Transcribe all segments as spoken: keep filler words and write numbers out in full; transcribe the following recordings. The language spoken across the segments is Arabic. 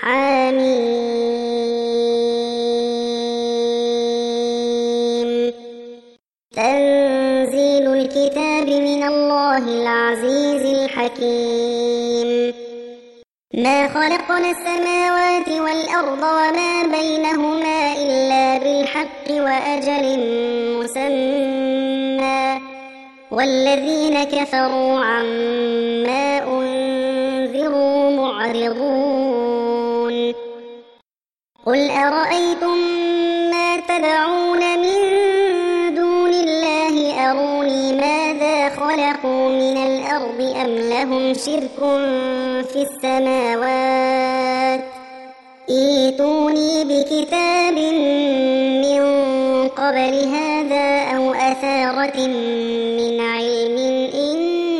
حميم. تنزيل الكتاب من الله العزيز الحكيم. ما خلقنا السماوات والأرض وما بينهما إلا بالحق وأجل مسمى، والذين كفروا عما أنذروا معرضون. قل أرأيتم ما تدعون من دون الله أروني ماذا خلقوا من الأرض أم لهم شرك في السماوات، ائتوني بكتاب من قبل هذا أو أثارة من علم إن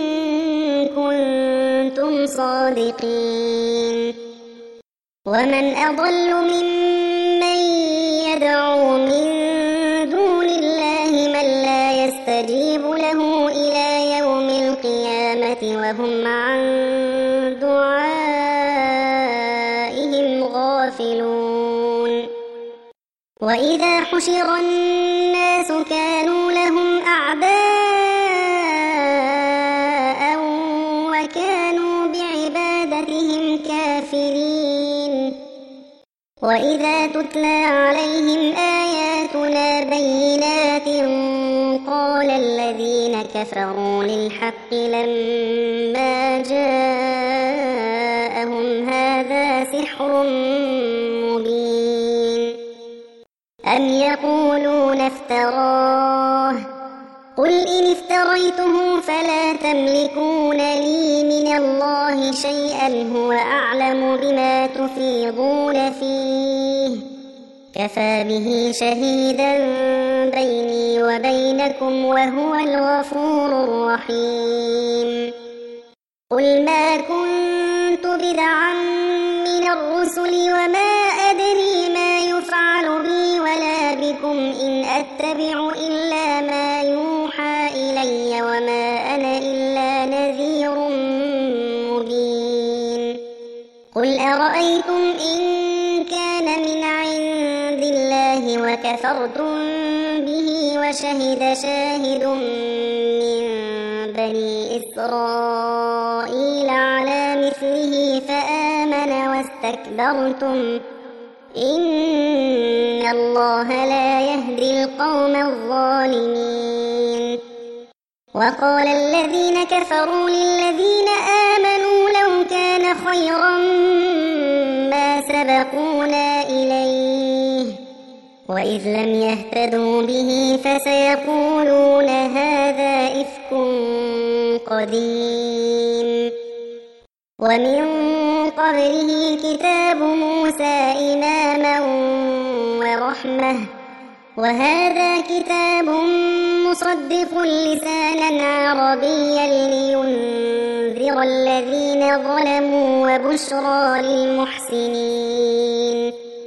كنتم صادقين. ومن أضل ممن يدعو من دون الله من لا يستجيب له إلى يوم القيامة وهم عن دعائهم غافلون. وإذا حشر الناس كانوا لهم أعداء وكانوا بعبادتهم كافرين. وإذا تتلى عليهم آياتنا بينات قال الذين كفروا للحق لما جاءهم هذا سحر مبين. أم يقولون افتراه، قل إن افتريته فلا تملكون لي من الله شيئا هو أعلم بما تفيضون فيه، كفى به شهيدا بيني وبينكم وهو الغفور الرحيم. قل ما كنت بدعا من الرسل وما أدري ما يفعل بي ولا بكم إن أتبع إلا ما يوحى إلي وما أنا إلا نذير مبين. قل أرأيتم إن كان من عند الله وكفرتم به وشهد شاهد من بني إسرائيل على مثله فآمن واستكبرتم إن الله لا يهدي القوم الظالمين. وقال الذين كفروا للذين آمنوا لو كان خيرا ما سبقونا إليه وإذ لم يهتدوا به فسيقولون هذا إفك قديم. ومن قبله كتاب موسى إماما ورحمة، وهذا كتاب مصدق لسانا عربيا لينذر الذين ظلموا وبشرى للمحسنين.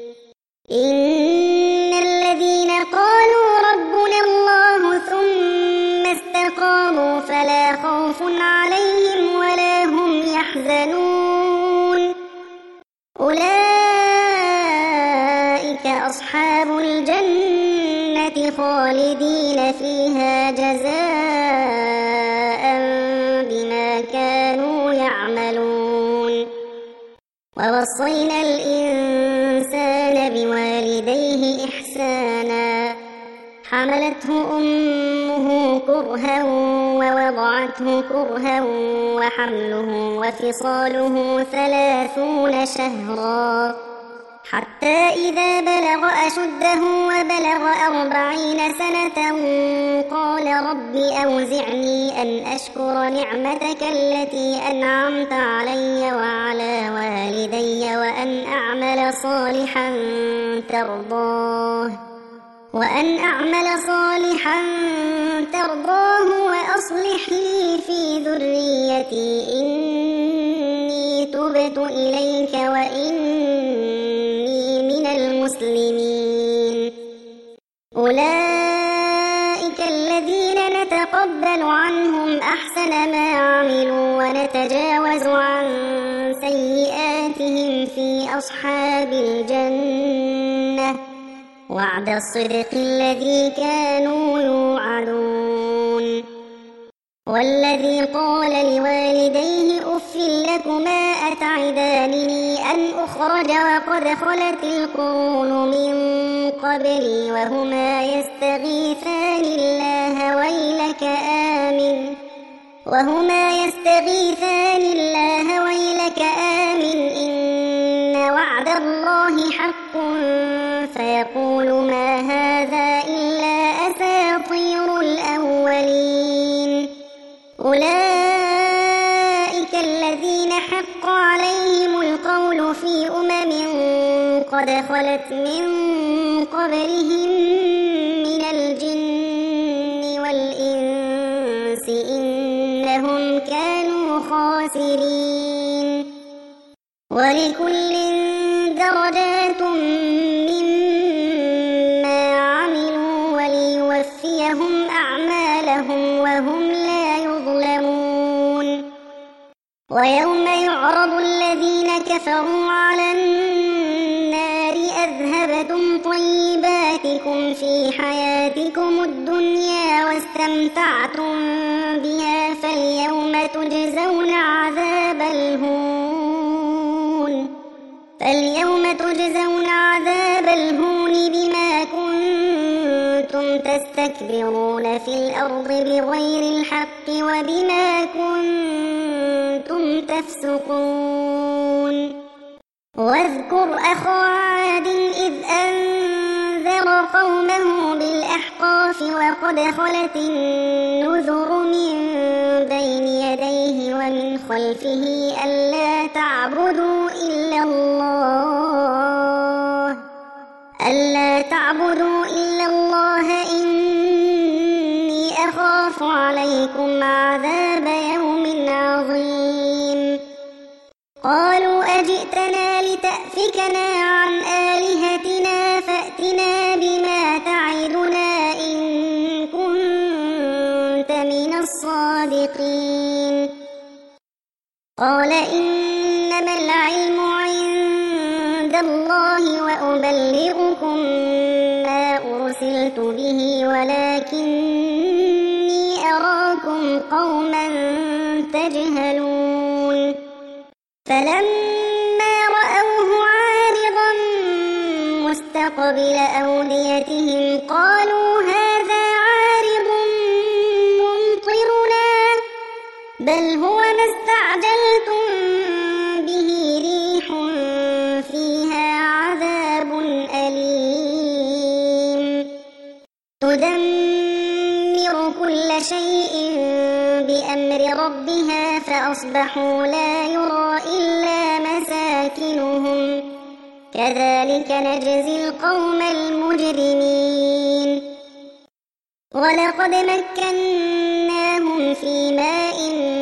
إن الذين قالوا ربنا الله ثم استقاموا فلا خوف عليهم ولا هم يحزنون، أولئك أصحاب الجنة خالدين فيها جزاء بما كانوا يعملون. ووصينا الإنسان بوالديه إحسانا، حملته أمه كرها ووضعته كرها وحمله وفصاله ثلاثون شهرا حتى إذا بلغ أشده وبلغ أربعين سنة قال رب أوزعني أن أشكر نعمتك التي أنعمت علي وعلى والدي وأن أعمل صالحا ترضاه وأن أعمل صالحا ترضاه وأصلح لي في ذريتي إني تبت إليك وإني من المسلمين. أولئك الذين نتقبل عنهم أحسن ما عملوا ونتجاوز عن سيئاتهم في أصحاب الجنة وعد الصدق الذي كانوا يوعدون. والذي قال لوالديه أف لكما أتعدانني أن أخرج وقد خلت القرون من قبلي وهما يستغيثان الله ويلك آمن وهما يستغيثان الله ويلك آمن إن وعد الله حق فيقول ما هذا إلا أساطير الأولين. أولئك الذين حق عليهم القول في أمم قد خلت من قبلهم من الجن والإنس إنهم كانوا خاسرين. ولكل درجات مما عملوا وليوفيهم أعمالهم وهم لا يظلمون. ويوم يعرض الذين كفروا على النار أذهبتم طيباتكم في حياتكم الدنيا واستمتعتم بها فاليوم تجزون عذاب الهون فاليوم تجزون عذاب الهون بما كنتم تستكبرون في الأرض بغير الحق وبما كنتم تفسقون. واذكر أخا عاد إذ أنذر قومه بالأحقاف وقد خلت النذر من بين يديه ومن خلفه ألا تعبدوا إلا الله ألا تعبدوا إلا الله إني أخاف عليكم عذاب يوم عظيم. قالوا أجئتنا لتأفكنا عن آلهتنا فأتنا بما تعدنا إن كنت من الصادقين. قال إنما العلم عند الله وأبلغكم ما أرسلت به ولكني أراكم قوما تجهلون. فلما رأوه عارضا مستقبل أوديتهم قالوا هذا عارض ممطرنا بل هو ما استعجلتم به ريح فيها عذاب أليم تدمر كل شيء بأمر ربها فأصبحوا لا يرى إلا مساكنهم كذلك نجزي القوم المجرمين. ولقد مكناهم في ماء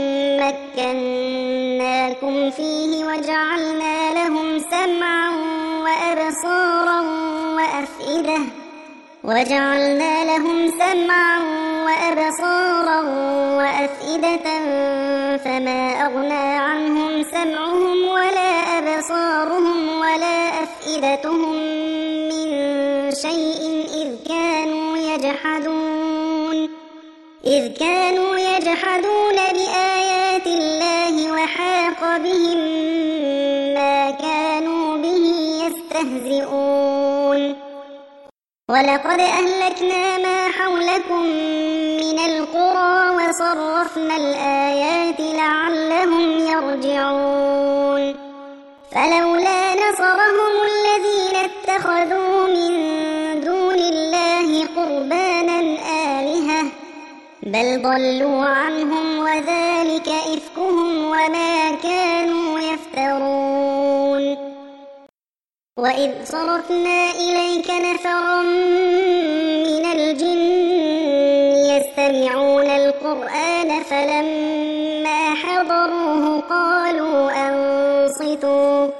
مكناكم فيه وجعلنا لهم سمعا وأبصارا وأفئدة وجعلنا لهم سمعا وأبصارا وأفئدة فما أغنى عنهم سمعهم ولا أبصارهم ولا أفئدتهم من شيء إذ كانوا يجحدون إذ كانوا يجحدون بآيات الله وحاق بهم ما كانوا به يستهزئون. ولقد أهلكنا ما حولكم من القرى وصرفنا الآيات لعلهم يرجعون. فلولا نصرهم الذين اتخذوا من دون الله قربانا آلهة بل ضلوا عنهم وذلك إفكهم وما كانوا يفترون. وإذ صرفنا إليك نفرا من الجن يستمعون القرآن فلما حضروه قالوا أنصتوا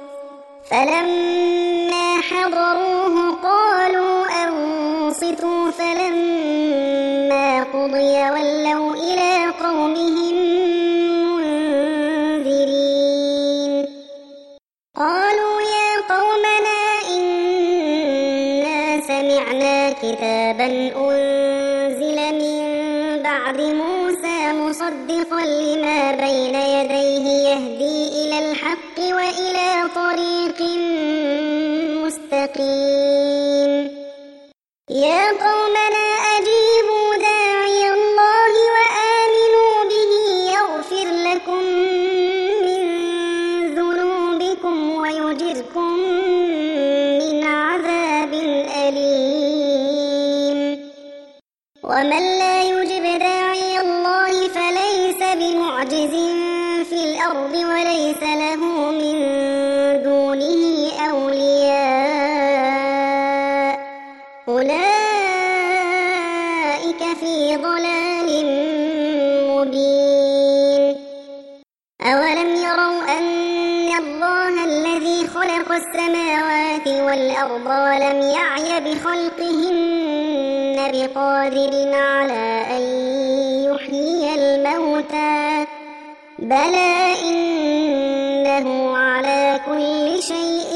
فلما حضروه قالوا أنصتوا فلما قضي يولوا إلى قومهم منذرين قالوا يا قومنا إنا سمعنا كتابا أنزل من بعد موسى مصدقا لما بين يديه يهدي إلى الحق وإلى طريق مستقيم يا قومنا أجيبوا داعي الله وآمنوا به يغفر لكم من ذنوبكم ويجركم من عذاب أليم ومن لا يجب داعي الله فليس بمعجز في الأرض وليس له من دونه أولياء أولئك في ضلال مبين أولم يروا أن الله الذي خلق السماوات والأرض ولم يعي بخلقهن بقادر على أن يحيي الموتى بلى إنه على كل شيء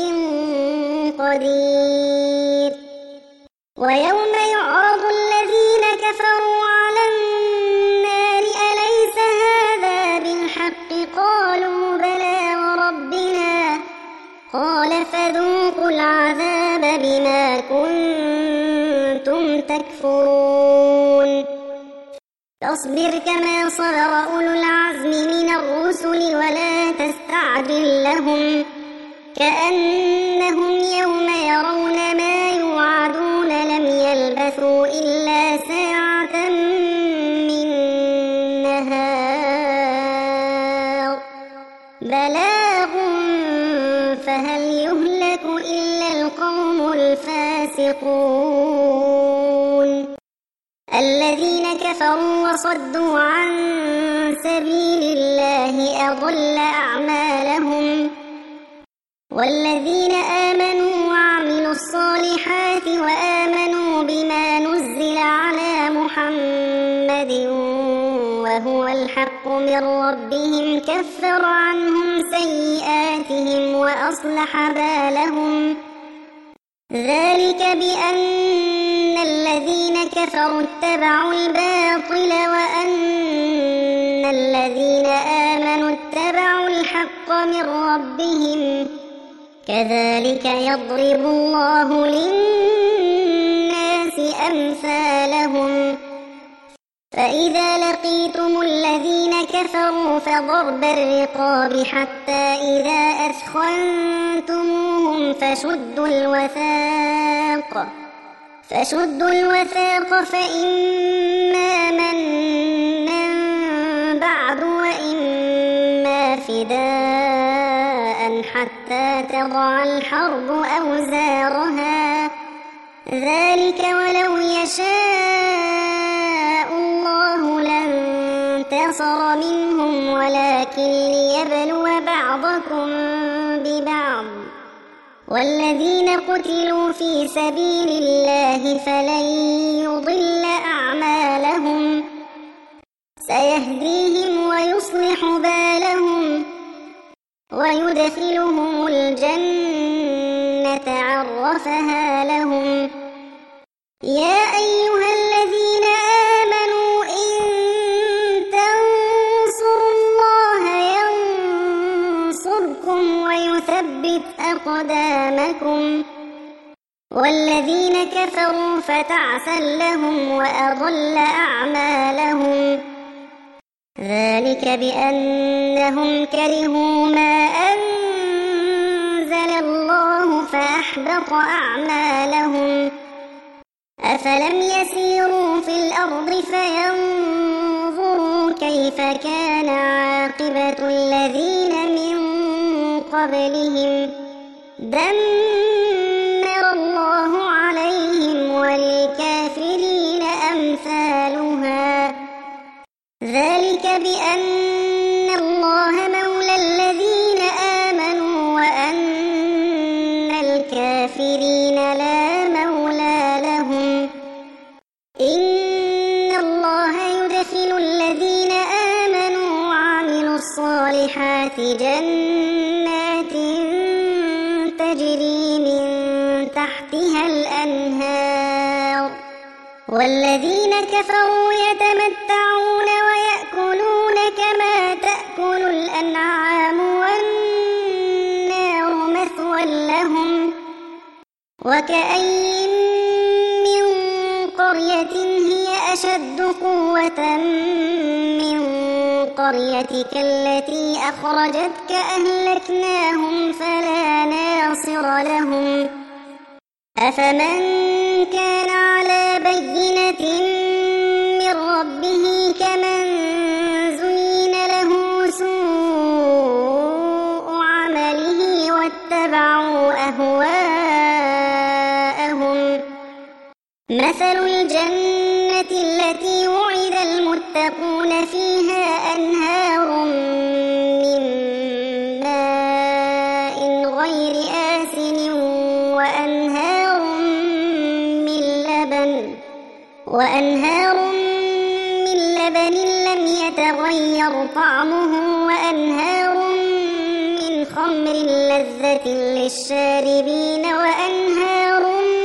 قدير ويوم يعرض الذين كفروا على النار أليس هذا بالحق قالوا بلى وربنا قال فذوقوا العذاب بما كنتم تكفرون فاصبر كما صبر أولو العزم من الرسل ولا تستعجل لهم كأنهم يوم يرون ما يوعدون لم يلبثوا إلا ساعة من نهار بلاغ فهل يهلك إلا القوم الفاسقون الذين كفروا وصدوا عن سبيل الله أضل أعمالهم والذين آمنوا وعملوا الصالحات وآمنوا بما نزل على محمد وهو الحق من ربهم كفر عنهم سيئاتهم وأصلح بالهم ذلك بأن الذين كفروا اتبعوا الباطل وأن الذين آمنوا اتبعوا الحق من ربهم كذلك يضرب الله للناس أمثالهم فإذا لقيتم الذين كفروا فضرب الرقاب حتى إذا أثخنتموهم فشدوا الوثاق فشدوا الوثاق فإما منا بعد وإما فداء حتى تضع الحرب أوزارها ذلك ولو يشاء الله لانتصر منهم ولكن ليبلو بعضكم ببعض والذين قتلوا في سبيل الله فلن يضل أعمالهم سيهديهم ويصلح بالهم ويدخلهم الجنة عرفها لهم يا أيها الذين آمنوا إن تنصروا الله ينصركم ويثبت أقدامكم والذين كفروا فتعسا لهم وأضل أعمالهم ذلك بأنهم كرهوا ما أنزل الله فأحبط أعمالهم أفلم يسيروا في الأرض فينظروا كيف كان عاقبة الذين من قبلهم دمر الله عليهم وللكافرين أمثالها ذلك بأن الله مولى الذين آمنوا وأن الكافرين لا مولى لهم إن الله يدخل الصالحات جنات تجري من تحتها الأنهار والذين كفروا يتمتعون ويأكلون كما تأكل الأنعام والنار مثوى لهم وكأين من قرية هي أشد قوة من قريتك التي أخرجتك أهلكناهم فلا ناصر لهم أفمن كان على بينة من ربه كمن زين له سوء عمله واتبعوا أهواءهم مثل الجنة التي وعد المتقون فيها أنهار من ماء غير آسن وأنهار من لبن وأنهار من لبن لم يتغير طعمه وأنهار من خمر لذة للشاربين وأنهار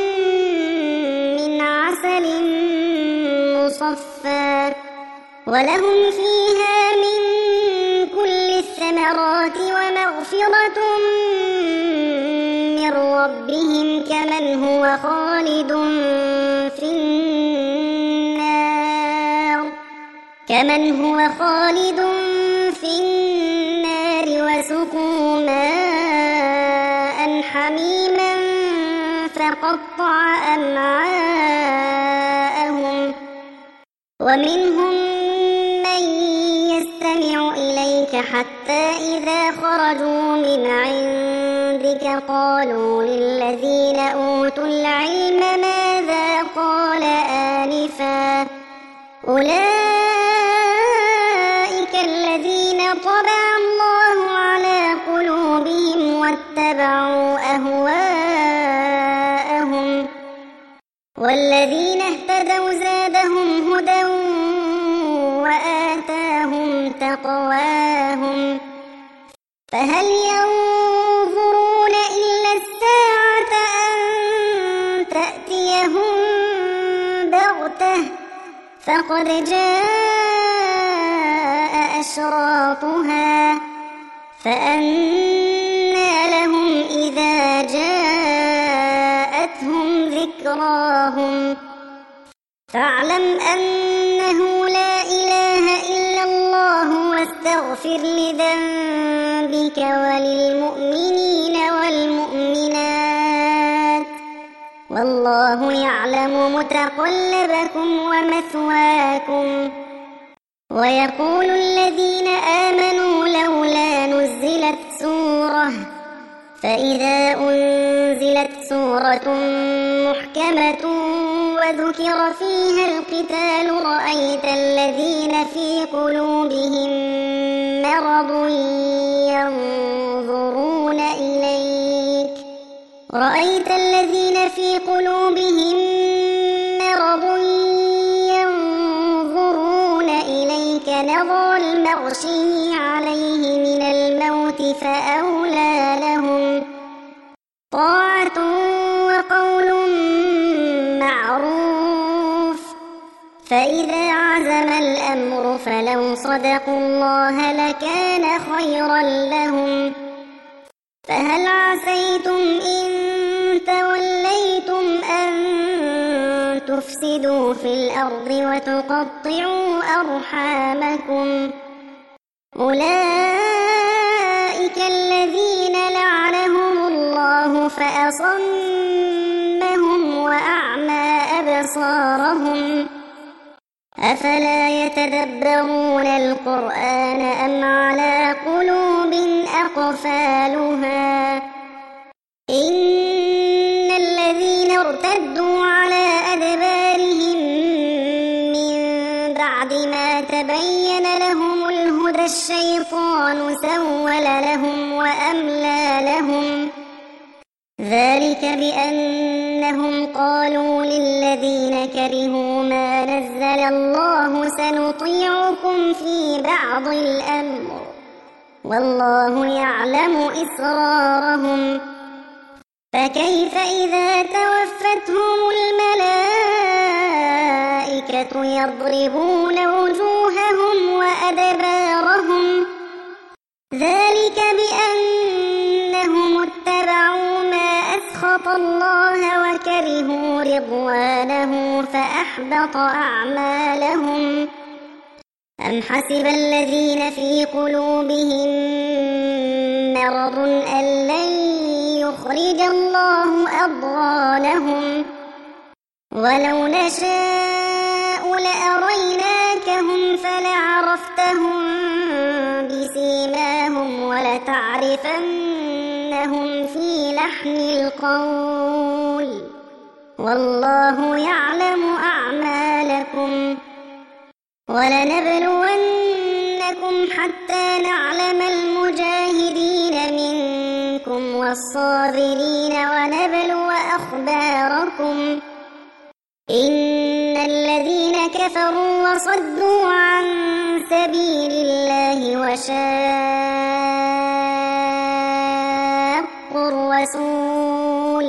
من عسل مصفى ولهم فيها من كل الثمرات ومغفرة من ربهم كمن هو خالد في النار كمن هو خالد في النار وسقوا ماء حميما فقطع أمعاءهم ومنهم من يستمع إليك حتى إذا خرجوا من عندك قالوا للذين أوتوا العلم ماذا قال آنفا أولئك الذين طبع الله على قلوبهم واتبعوا أهواءهم والذين اهتدوا زادهم هدى وآتاهم تقواهم فهل ينظرون إلا الساعة أن تأتيهم بغتة فقد جاء أشراطها فأنى لهم إذا جاءتهم ذكراهم فاعلم أنه لا إله إلا الله واستغفر لذنبك وللمؤمنين والمؤمنات والله يعلم متقلبكم ومثواكم ويقول الذين آمنوا لولا نزلت سورة فإذا أنزلت سورة محكمة وذكر فيها القتال رأيت الذين في قلوبهم مرض ينظرون إليك رأيت الذين في قلوبهم مرض ينظرون إليك نظر المغشي عليه من الموت فأولى لهم طاعة وقول معروف فإذا عزم الأمر فلو صدقوا الله لكان خيرا لهم فهل عسيتم إن توليتم أن تفسدوا في الأرض وتقطعوا أرحامكم أولئك الذين لعنهم الله فأصمهم وأعمى أبصارهم أفلا يتدبرون القرآن أم على قلوب أقفالها إن الذين ارتدوا على أدبارهم من بعد ما تبين لهم الهدى الشيطان سول لهم وأملى لهم ذلك بأنهم قالوا للذين كرهوا ما نزل الله سنطيعكم في بعض الأمر والله يعلم إسرارهم فكيف إذا توفتهم الملائكة يضربون وجوههم وأدبارهم ذلك بأنهم اتبعوا ما أسخط الله وكرهوا رضوانه فأحبط أعمالهم أم حسب الذين في قلوبهم مرض أن لن يخرج الله أضغانهم ولو نشاء لأريناكهم فلعرفتهم بسيماهم ولتعرفنهم في لحن القول والله يعلم أعمالكم ولنبلونكم حتى نعلم المجاهدين منكم والصابرين ونبلو أخباركم إن الذين كفروا وصدوا عن سبيل الله وشاقوا الرسول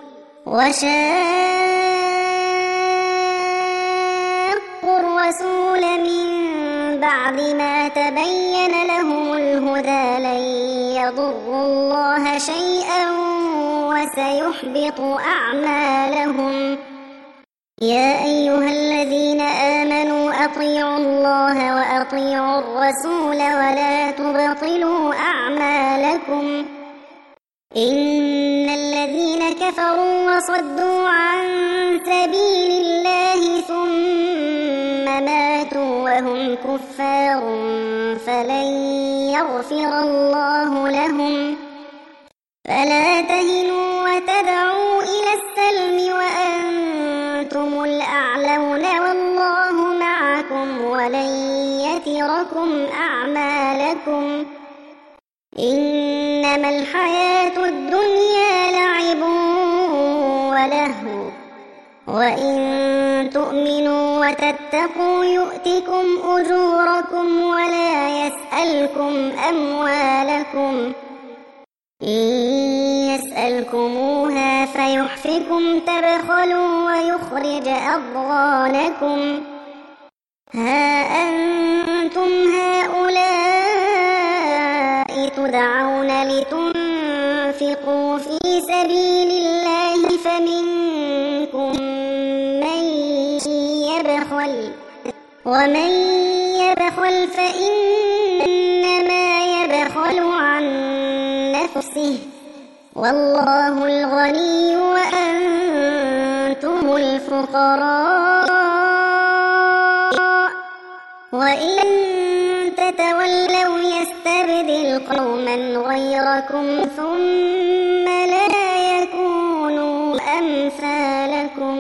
وشاقوا الرسول من بعد ما تبين لهم الهدى لن يضروا الله شيئا وسيحبط أعمالهم يا أيها الذين آمنوا أطيعوا الله وأطيعوا الرسول ولا تبطلوا أعمالكم إن الذين كفروا وصدوا عن سبيل الله ثم ماتوا وهم كفار فلن يغفر الله لهم فلا تهنوا وتدعوا إلى السلم وأنتم الأعلون والله معكم ولن يتركم أعمالكم إنما الحياة الدنيا لعب ولهو وإن تؤمنوا وتتقوا يؤتكم أجوركم ولا يسألكم أموالكم إن يسألكموها فيحفكم تبخلوا ويخرج أضغانكم ها أنتم هؤلاء تدعون لتنفقوا في سبيل الله فمنكم من يبخل ومن يبخل فإنما يبخل عن نفسه والله الغني وأنتم الفقراء وإن تتولوا يستبدل قوما غيركم ثم لا يكونوا أمثالكم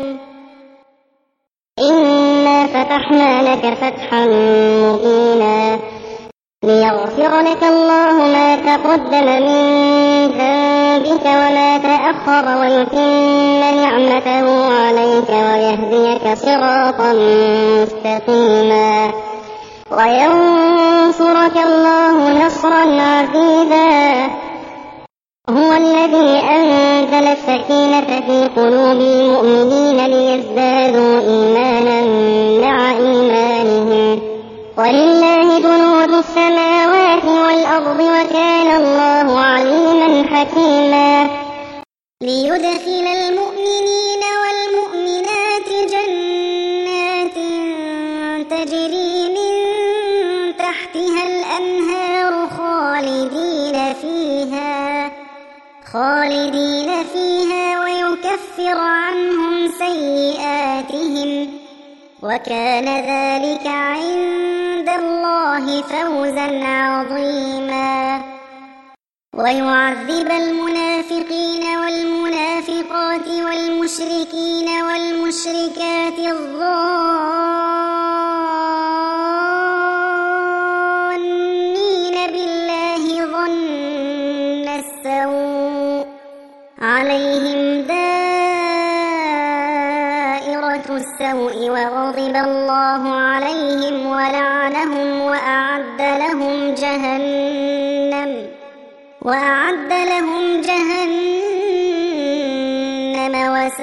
إنا فتحنا لك فتحا مبينا ليغفر لك الله ما تقدم من ذنبك وما تأخر ويتم نعمته عليك ويهديك صراطا مستقيما وينصرك الله نصرا عزيزا هو الذي أنزل السكينة في قلوب المؤمنين ليزدادوا إيمانا مع إيمانهم ولله جنود السماوات والأرض وكان الله عليما حكيما ليدخل المؤمنين والمؤمنات جنات تجري من تحتها الأنهار خالدين فيها خالدين فيها ويكفر عنهم سيئاتهم وكان ذلك عند الله فوزا عظيما ويعذب المنافقين والمنافقات والمشركين والمشركات الظانين بالله ظن السوء عليهم دائرة السوء وغضب الله عليهم ولعنهم وأعد لهم جهنم وأعد لهم جهنم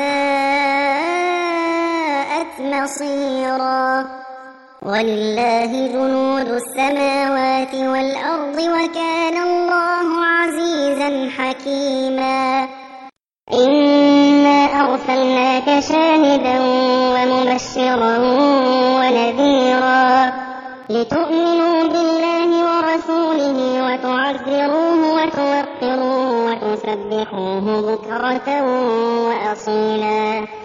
وساءت مصيرا ولله جنود السماوات والأرض وكان الله عزيزا حكيما إنا أرسلناك شاهدا ومبشرا ونذيرا لتؤمنوا بالله ورسوله وتعزروه وتوقروه وتسبحوه بكرة وأصيلا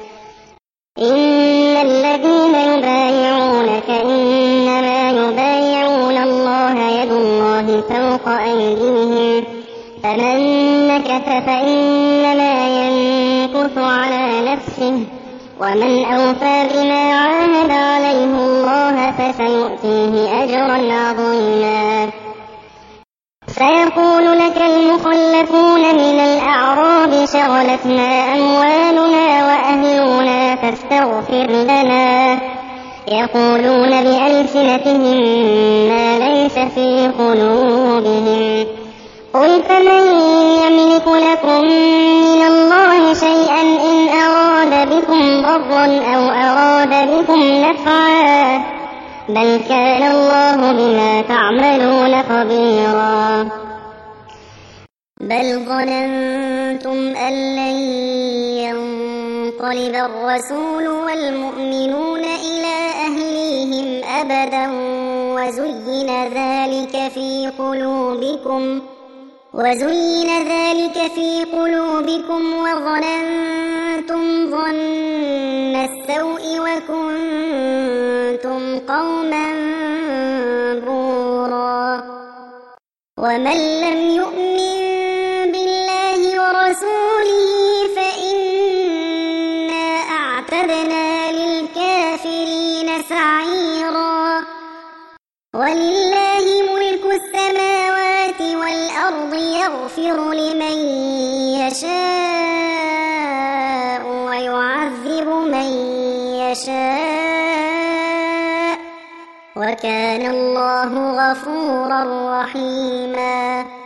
إن الذين يبايعونك إنما يبايعون الله يد الله فوق أيديهم فمن نكث فإنما ينكث على نفسه ومن أوفى بما عاهد عليه الله فسيؤتيه أجرا عظيما سيقول لك المخلفون من الأعراب شغلتنا أموالنا وأهلنا فاستغفر لنا يقولون بألسنتهم ما ليس في قلوبهم قل فمن يملك لكم من الله شيئا إن أراد بكم ضرا أو أراد بكم نفعا بل كان الله بما تعملون خبيرا بل ظننتم أن لن ينقلب الرسول والمؤمنون إلى أهليهم أبدا وزين ذلك في قلوبكم وزين ذلك في قلوبكم وظننتم ظن السوء وكنتم قوما بورا ومن لم يؤمن بالله ورسوله فإنا أعتدنا للكافرين سعيرا ولله ملك السماوات والأرض يغفر لمن يشاء ويعذب من يشاء وكان الله غفورا رحيما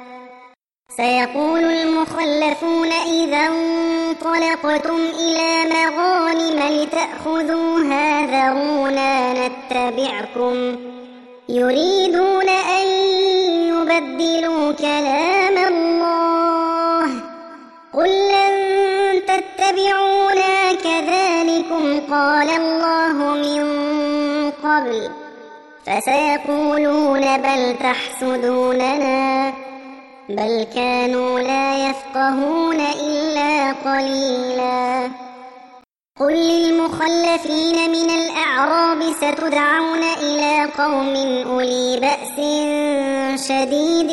سيقول المخلفون إذا انطلقتم إلى مغانم لتأخذوها ذرونا نتبعكم يريدون أن يبدلوا كلام الله قل لن تتبعونا كذلكم قال الله من قبل فسيقولون بل تحسدوننا بل كانوا لا يفقهون إلا قليلا قل للمخلفين من الأعراب ستدعون إلى قوم أولي بأس شديد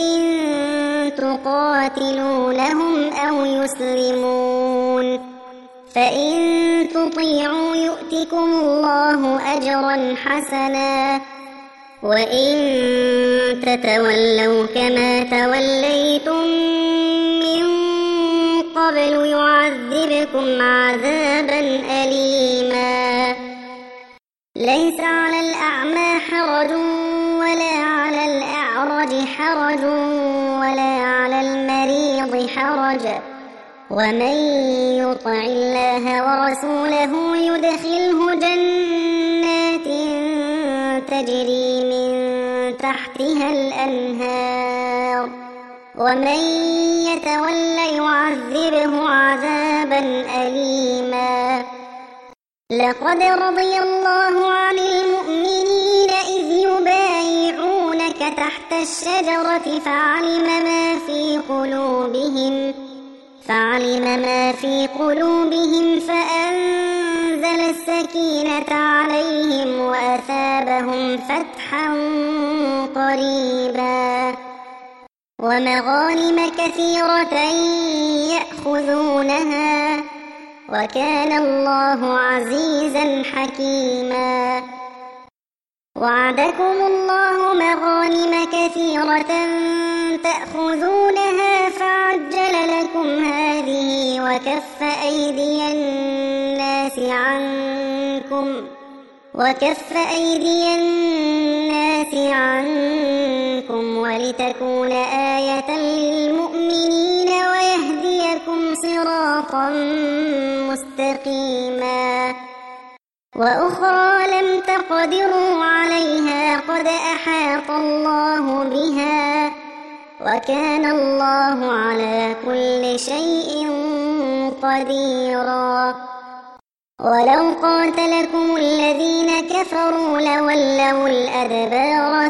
تقاتلونهم أو يسلمون فإن تطيعوا يؤتكم الله أجرا حسنا وإن تتولوا كما توليتم من قبل يعذبكم عذابا أليما ليس على الأعمى حرج ولا على الأعرج حرج ولا على المريض حرج ومن يطع الله ورسوله يدخله جنات تجري من تحتها الأنهار ومن يتول يعذبه عذابا أليما لقد رضي الله عن المؤمنين إذ يبايعونك تحت الشجرة فعلم ما في قلوبهم فعلم ما في قلوبهم فأنزل السكينة عليهم وأثابهم فتحا قريبا ومغانم كثيرة يأخذونها وكان الله عزيزا حكيما وعدكم الله مغانم كثيرة تأخذونها فعجل لكم هذه وكف أيدي الناس عنكم وكف أيدي الناس عنكم ولتكون آية للمؤمنين المؤمنين ويهديكم صراطا مستقيما وأخرى لم تقدروا عليها قد أحاط الله بها وكان الله على كل شيء قديرا ولو قاتلكم الذين كفروا لولوا الأدبار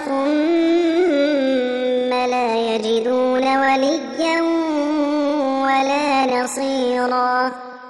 ثم لا يجدون وليا ولا نصيرا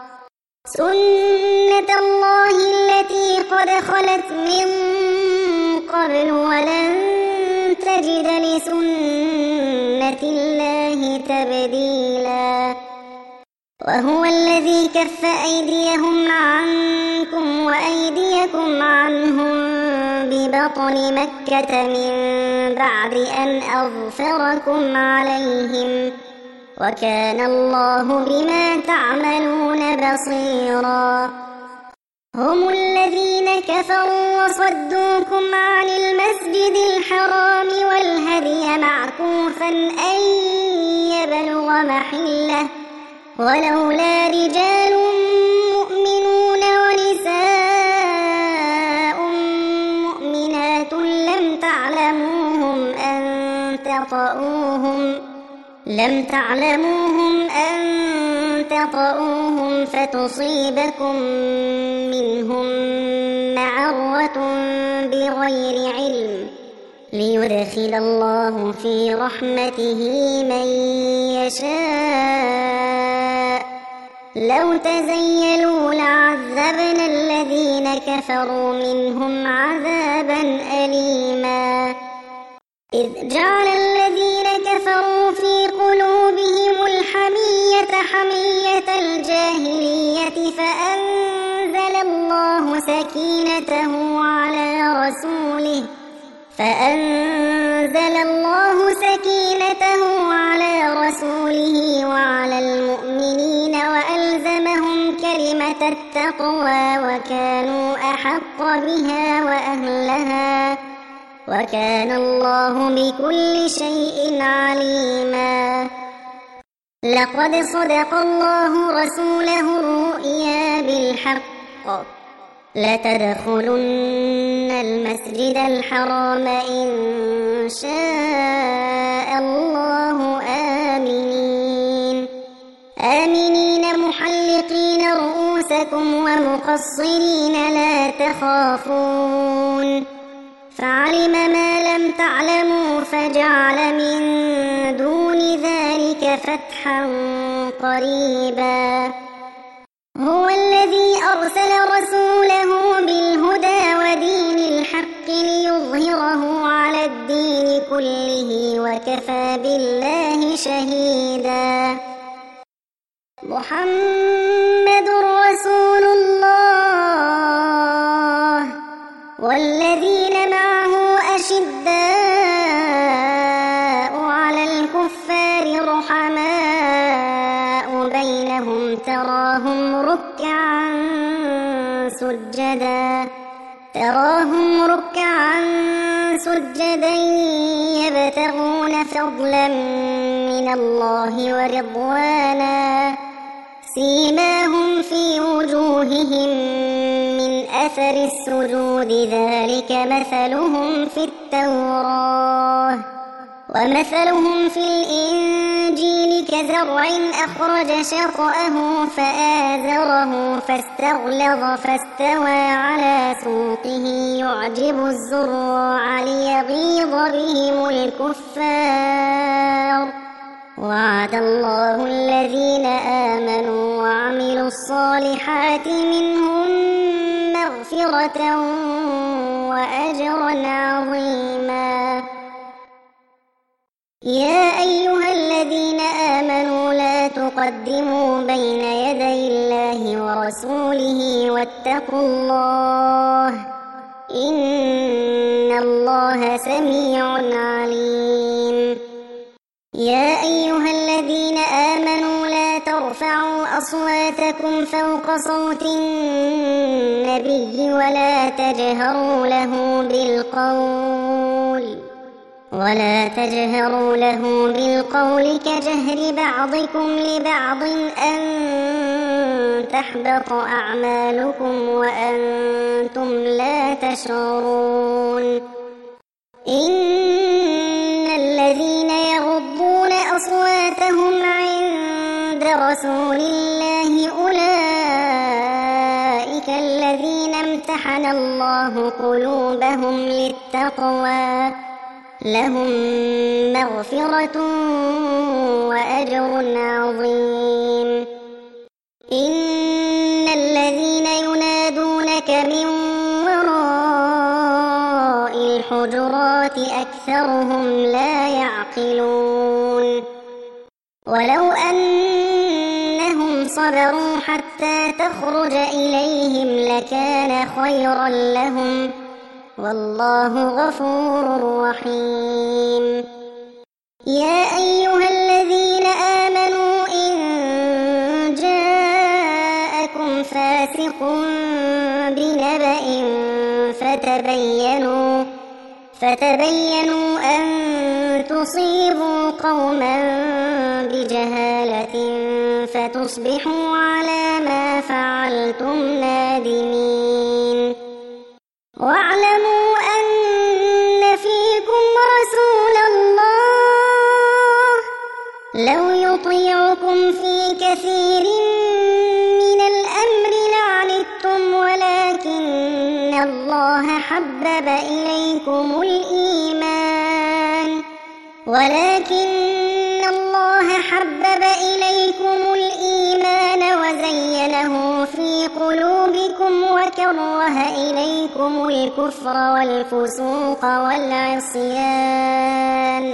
سنة الله التي قد خلت من قبل ولن تجد لسنة الله تبديلا وهو الذي كف أيديهم عنكم وأيديكم عنهم ببطن مكة من بعد أن أظفركم عليهم وكان الله بما تعملون بصيرا هم الذين كفروا وصدوكم عن المسجد الحرام والهدي معكوفا أن يبلغ محله ولولا رجال مؤمنون ونساء مؤمنات لم تعلموهم أن تطؤوهم لم تعلموهم أن تطؤوهم فتصيبكم منهم معرة بغير علم ليدخل الله في رحمته من يشاء لو تزيلوا لعذبنا الذين كفروا منهم عذابا أليما إذ جعل الذين كفروا في قلوبهم الحمية حمية الجاهلية فأنزل الله سكينته على رسوله فأنزل الله سكينته على رسوله وعلى المؤمنين وألزمهم كلمة التقوى وكانوا أحق بها وأهلها وكان الله بكل شيء عليما لقد صدق الله رسوله الرؤيا بالحق لتدخلن المسجد الحرام إن شاء الله آمنين آمنين محلقين رؤوسكم ومقصرين لا تخافون فعلم ما لم تعلموا فجعل من دون ذلك فتحا قريبا هو الذي أرسل رسوله بالهدى ودين الحق ليظهره على الدين كله وكفى بالله شهيدا محمد رسول الله والذين معه أشداء على الكفار رحماء بينهم تراهم ركعا سجدا تراهم ركعا سجدا يبتغون فضلا من الله ورضوانا سيماهم في وجوههم من أثر السجود ذلك مثلهم في التوراة ومثلهم في الإنجيل كزرع أخرج شطأه فآزره فاستغلظ فاستوى على سوقه يعجب الزراع ليغيظ بهم الكفار وعد الله الذين آمنوا وعملوا الصالحات منهم مغفرة وأجرا عظيما يا أيها الذين آمنوا لا تقدموا بين يدي الله ورسوله واتقوا الله إن الله سميع عليم يا أيها الذين آمنوا لا ترفعوا أصواتكم فوق صوت النبي ولا تجهروا له بالقول ولا تجهروا له بالقول كجهر بعضكم لبعض أن تحبط أعمالكم وأنتم لا تشعرون إن الذين يغضون أصواتهم عند رسول الله أولئك الذين امتحن الله قلوبهم للتقوى لهم مغفرة وأجر عظيم إن الذين ينادونك من وراء الحجرات أكثرهم لا يعقلون ولو أنهم صبروا حتى تخرج إليهم لكان خيرا لهم والله غفور رحيم يا أيها الذين آمنوا إن جاءكم فاسق بنبأ فتبينوا فتبينوا أن تصيبوا قوما بجهالة فتصبحوا على ما فعلتم نادمين واعلموا أن فيكم رسول الله لو يطيعكم في كثير من الأمر لعنتم ولكن الله حبب إليكم الإيمان ولكن الله حبب إليكم الإيمان وزينه في قلوبكم وكره إليكم الكفر والفسوق والعصيان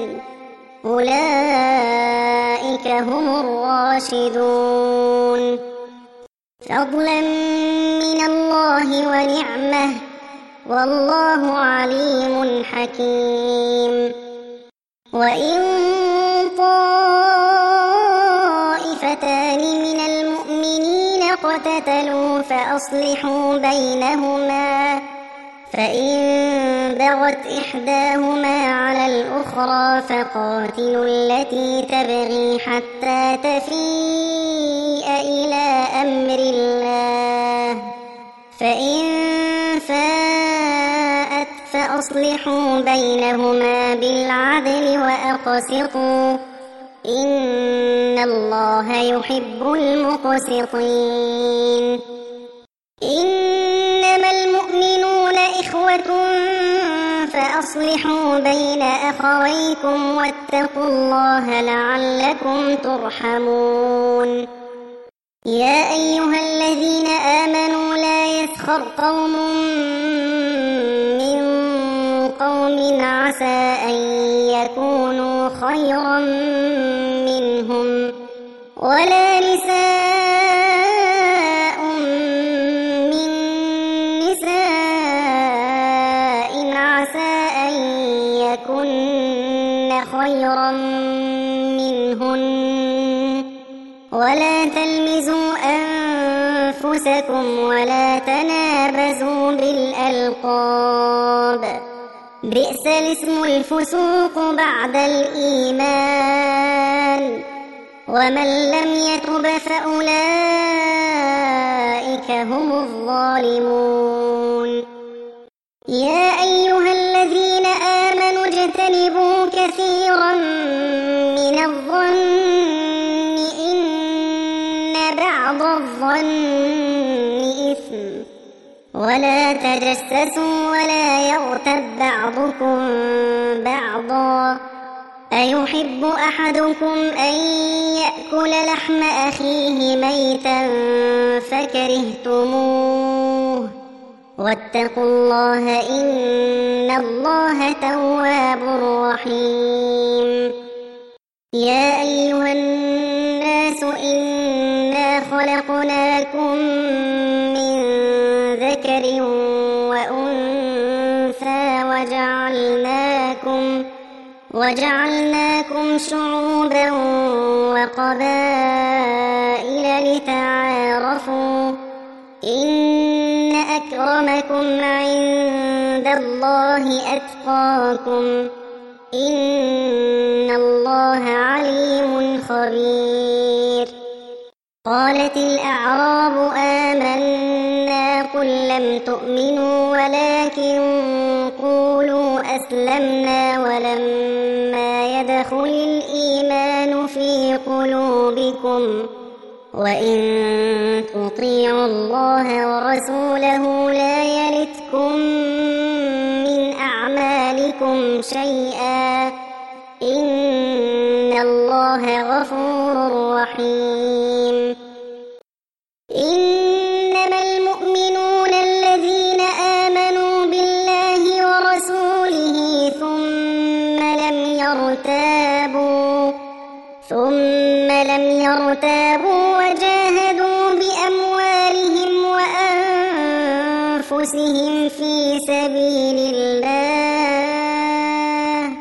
أولئك هم الراشدون فضلا من الله ونعمة والله عليم حكيم وإن طائفتان من المؤمنين اقتتلوا فأصلحوا بينهما فإن بغت إحداهما على الأخرى فقاتلوا التي تبغي حتى تفيء إلى أمر الله فإن فاءت فأصلحوا بينهما بالعدل وأقسطوا إن الله يحب المقسطين إنما المؤمنون إخوة فأصلحوا بين أخويكم واتقوا الله لعلكم ترحمون يا أيها الذين آمنوا لا يسخر قوم من قوم عسى أن يكونوا خيرا منهم ولا نساء من نساء عسى أن يكن خيرا منهن ولا تلمزوا أنفسكم ولا تنابزوا بالألقاب بئس الاسم الفسوق بعد الإيمان ومن لم يتب فأولئك هم الظالمون يا أيها الذين آمنوا اجتنبوا كثيرا من الظن إن بعض الظن إثم ولا تجسسوا ولا يغتب بعضكم بعضا أيحب أحدكم أن يأكل لحم أخيه ميتا فكرهتموه واتقوا الله إن الله تواب رحيم يا أيها الناس إنا خلقناكم من ذكر وأنثى وجعلناكم وجعلناكم شعوبا وقبائل لتعارفوا إن أكرمكم عند الله أتقاكم إن الله عليم خبير. قالت الأعراب آمنا قل لم تؤمنوا ولكن قولوا أسلمنا ولما يدخل الإيمان في قلوبكم وإن تطيعوا الله ورسوله لا يلتكم من أعمالكم شيئا إن الله غفور رحيم. إنما المؤمنون الذين آمنوا بالله ورسوله ثم لم يرتابوا ثم لم يرتابوا وجاهدوا بأموالهم وأنفسهم في سبيل الله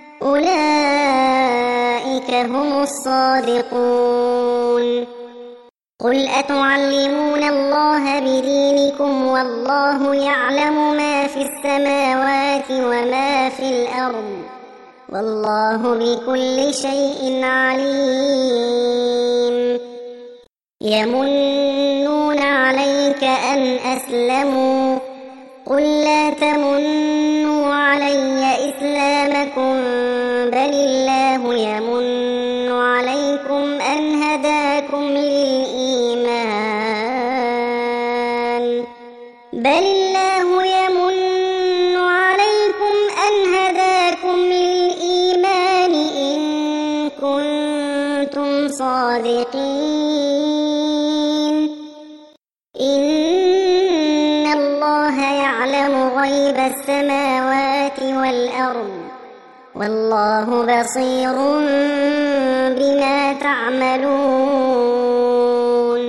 أولئك هم الصادقون. قل أتعلمون الله بدينكم والله يعلم ما في السماوات وما في الأرض والله بكل شيء عليم. يمنون عليك أن أسلموا قل لا تمنوا علي إسلامكم بل الله يمن عليكم أن هداكم للإيمان بل الله يمن عليكم أن هداكم للإيمان إن كنتم صادقين. إن الله يعلم غيب السماوات والأرض والله بصير بما تعملون.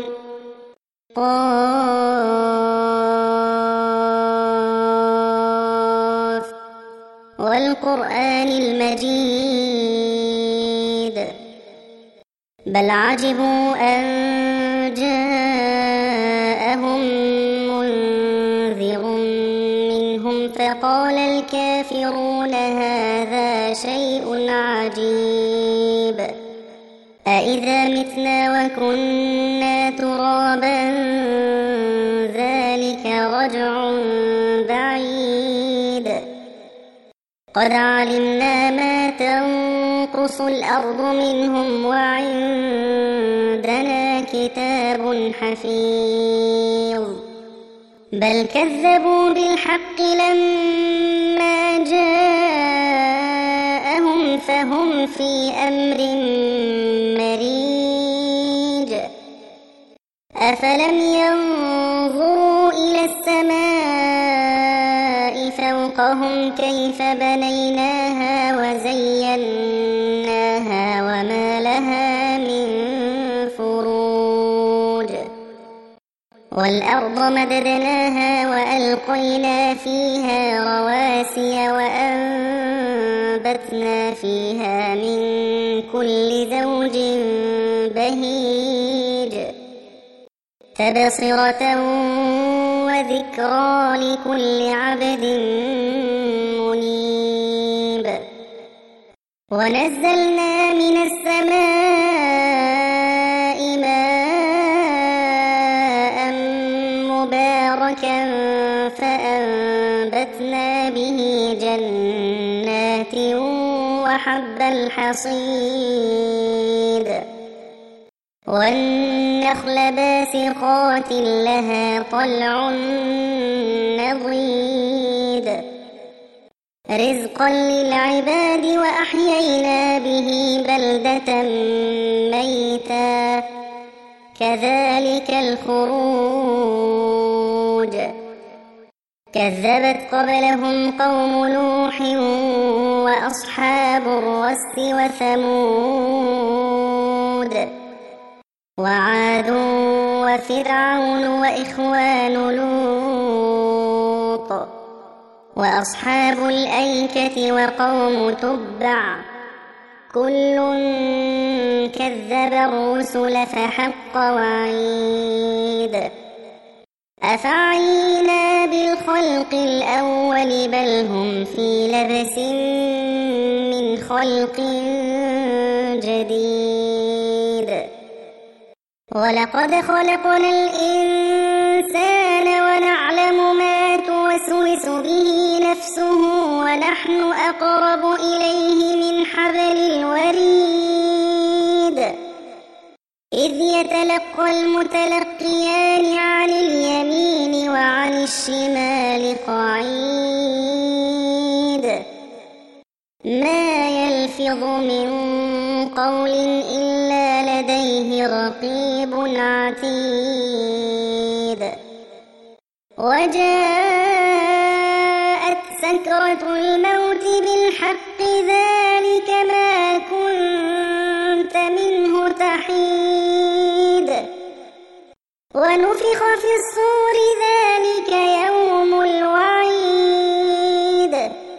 قاف والقرآن المجيد بل عجبوا أن جاءهم منذر منهم فقال الكافرون هذا شيء عجيب أإذا متنا وكنا ترابا ذلك رجع بعيد قد علمنا ما تنقص الأرض منهم وعندنا كتاب حفيظ بل كذبوا بالحق لما جاءهم فهم في أمر مريج أفلم ينظروا إلى السماء فوقهم كيف بنيناها وزيناها وما لها من فروج والأرض مددناها وألقينا فيها رواسي وأنبتنا فيها من كل زوج بهيج تبصرة وذكرى لكل عبد منيب. ونزلنا من السماء ماء مباركا فأنبتنا به جنات وحب الحصيد والنخل باسقات لها طلع نضيد رزقا للعباد وأحيينا به بلدة ميتا كذلك الخروج كذبت قبلهم قوم نوح وأصحاب الرس وثمود وعاد وفرعون وإخوان لوط وأصحاب الأيكة وقوم تبع كل كذب الرسل فحق وعيد أفعينا بالخلق الأول بل هم في لبس من خلق جديد. ولقد خلقنا الإنسان ونعلم ما توسوس به نفسه ونحن أقرب إليه من حبل الوريد. إذ يتلقى المتلقيان عن اليمين وعن الشمال قعيد. ما يلفظ من قول إلا لديه رقيب عتيد. وجاءت سكرة الموت بالحق ذلك ما كنت منه تحيد. ونفخ في الصور ذلك يوم الوعيد.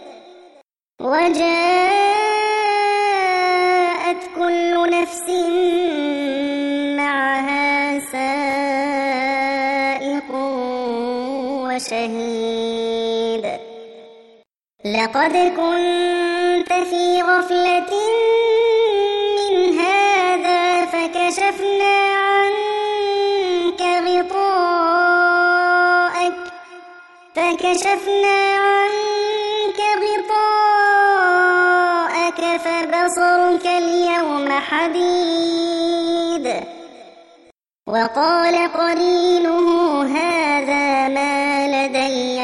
وجاءت كل نفس معها سائق وشهيد. لقد كنت في غفلة من هذا فكشفنا عنك غطاءك فكشفنا عنك غطاءك فبصرك اليوم حديد. وقال قرينه هذا ما لدي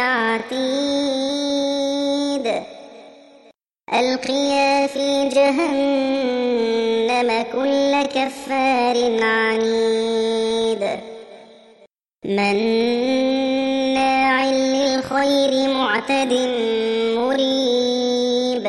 عتيد. ألقيا في جهنم كل كفار عنيد. مناع للخير معتد مريب.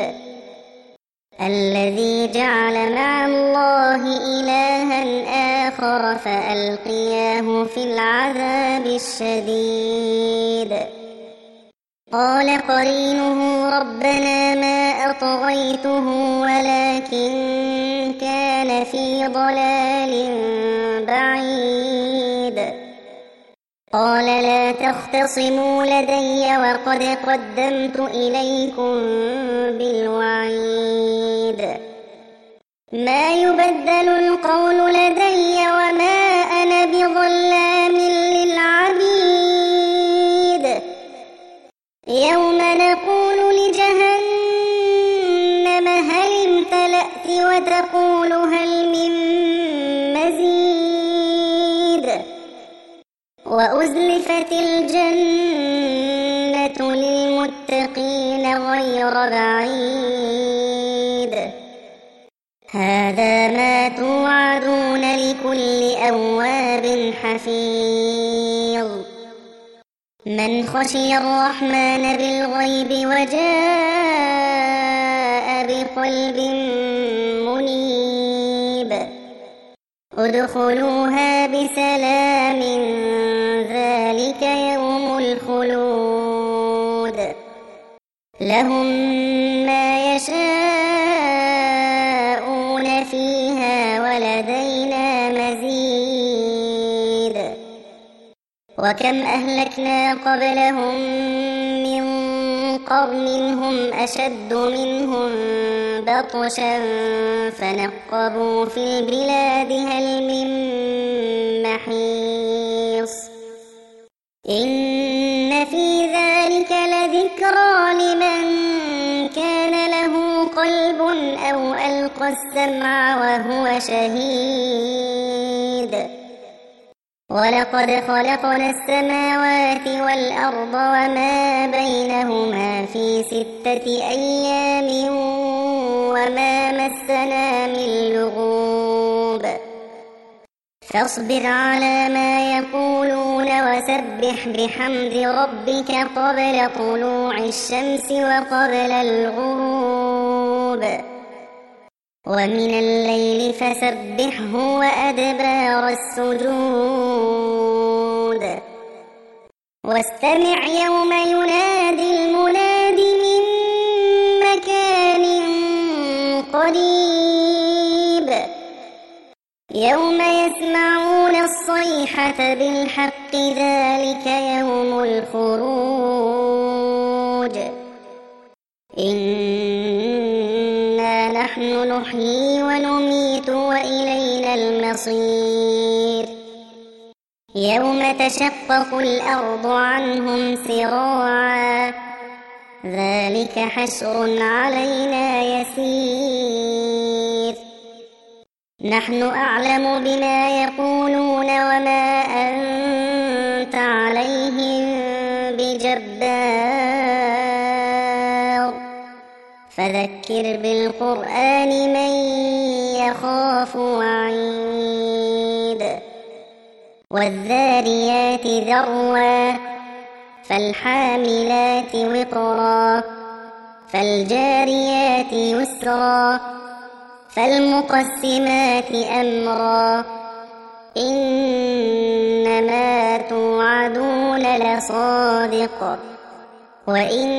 الذي جعل مع الله إلها آخر فألقياه في العذاب الشديد. قال قرينه ربنا ما أطغيته ولكن كان في ضلال بعيد. قال لا تختصموا لدي وقد قدمت إليكم بالوعيد. ما يبدل القول لدي وما أنا بظلام للعبيد. يوم نقول لجهنم هل امتلأت وتقول هل من مزيد. وأزلفت الجنة للمتقين غير بعيد. هذا ما توعدون لكل أواب حفيظ. من خشي الرحمن بالغيب وجاء بقلب منيب. ادخلوها بسلام ذلك يوم الخلود. لهم ما يشاءون فيها ولدينا مزيد. وكم أهلكنا قبلهم من قرن هم أشد منهم بطشا فنقبوا في البلاد هل من محيص. إن في ذلك لذكرى لمن كان له قلب أو ألقى السمع وهو شهيد. ولقد خلقنا السماوات والأرض وما بينهما في ستة أيام وما مسنا من لغوب. فاصبر على ما يقولون وسبح بحمد ربك قبل طلوع الشمس وقبل الغروب. ومن الليل فسبحه وأدبار السجود. واستمع يوم ينادي المناد من مكان قريب. يوم يسمعون الصيحة بالحق ذلك يوم الخروج. إنا نحيي ونميت وإلينا المصير يوم تشقق الأرض عنهم سراعا ذلك حشر علينا يسير نحن أعلم بما يقولون وما أنت عليهم بجبار فذكر بالقرآن من يخاف وعيد والذاريات ذروا فالحاملات وقرا فالجاريات يسرا فالمقسمات أمرا إنما توعدون لصادق وإن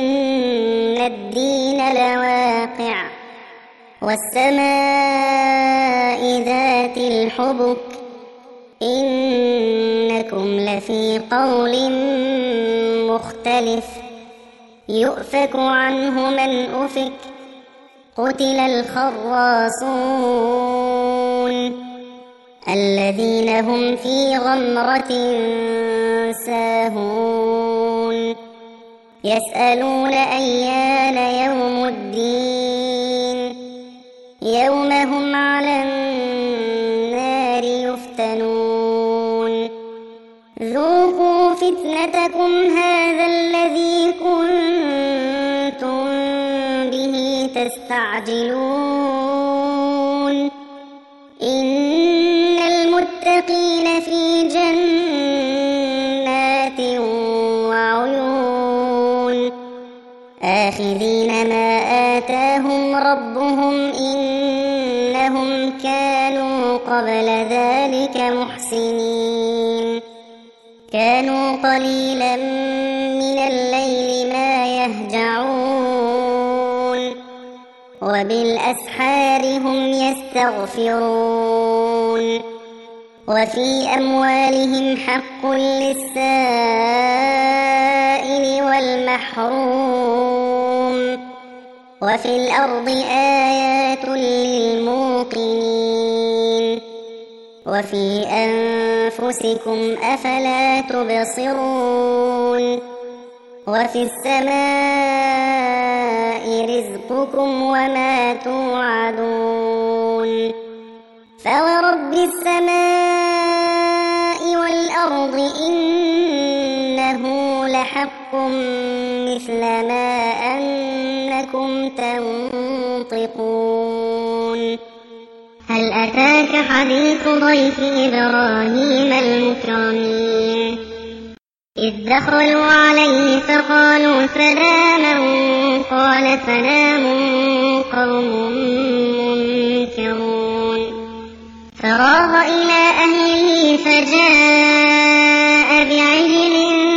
الدين لواقع والسماء ذات الحبك إنكم لفي قول مختلف يؤفك عنه من أفك قتل الخراصون الذين هم في غمرة ساهون يسألون أيان يوم الدين يوم هم على النار يفتنون ذوقوا فتنتكم هذا الذي كنتم به تستعجلون إن المتقين في جنات وعيون آخذين ما آتاهم ربهم إنهم كانوا قبل ذلك محسنين كانوا قليلا من الليل ما يهجعون وبالأسحار هم يستغفرون وفي أموالهم حق للسائل والمحروم وفي الأرض آيات للموقنين وفي أنفسكم أفلا تبصرون وفي السماء رزقكم وما توعدون فورب السماء والأرض إنه لحق مثل ما أنكم تنطقون هل أتاك حديث ضيف إبراهيم المكرمين إذ دخلوا عليه فقالوا سلاما قال سلام قوم منكرون فراغ إلى أهله فجاء بعجل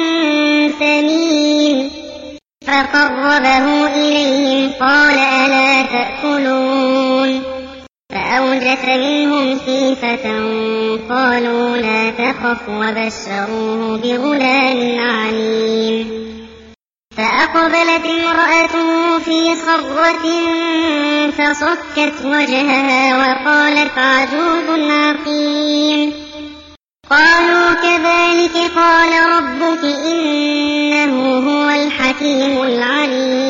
سمين فقربه إليهم قال ألا تأكلون فأوجس منهم خيفة قالوا لا تخف وبشروه بغلام عليم فأقبلت امرأته في صرة فصكت وجهها وقالت عجوز عقيم قالوا كذلك قال ربك إنه هو الحكيم العليم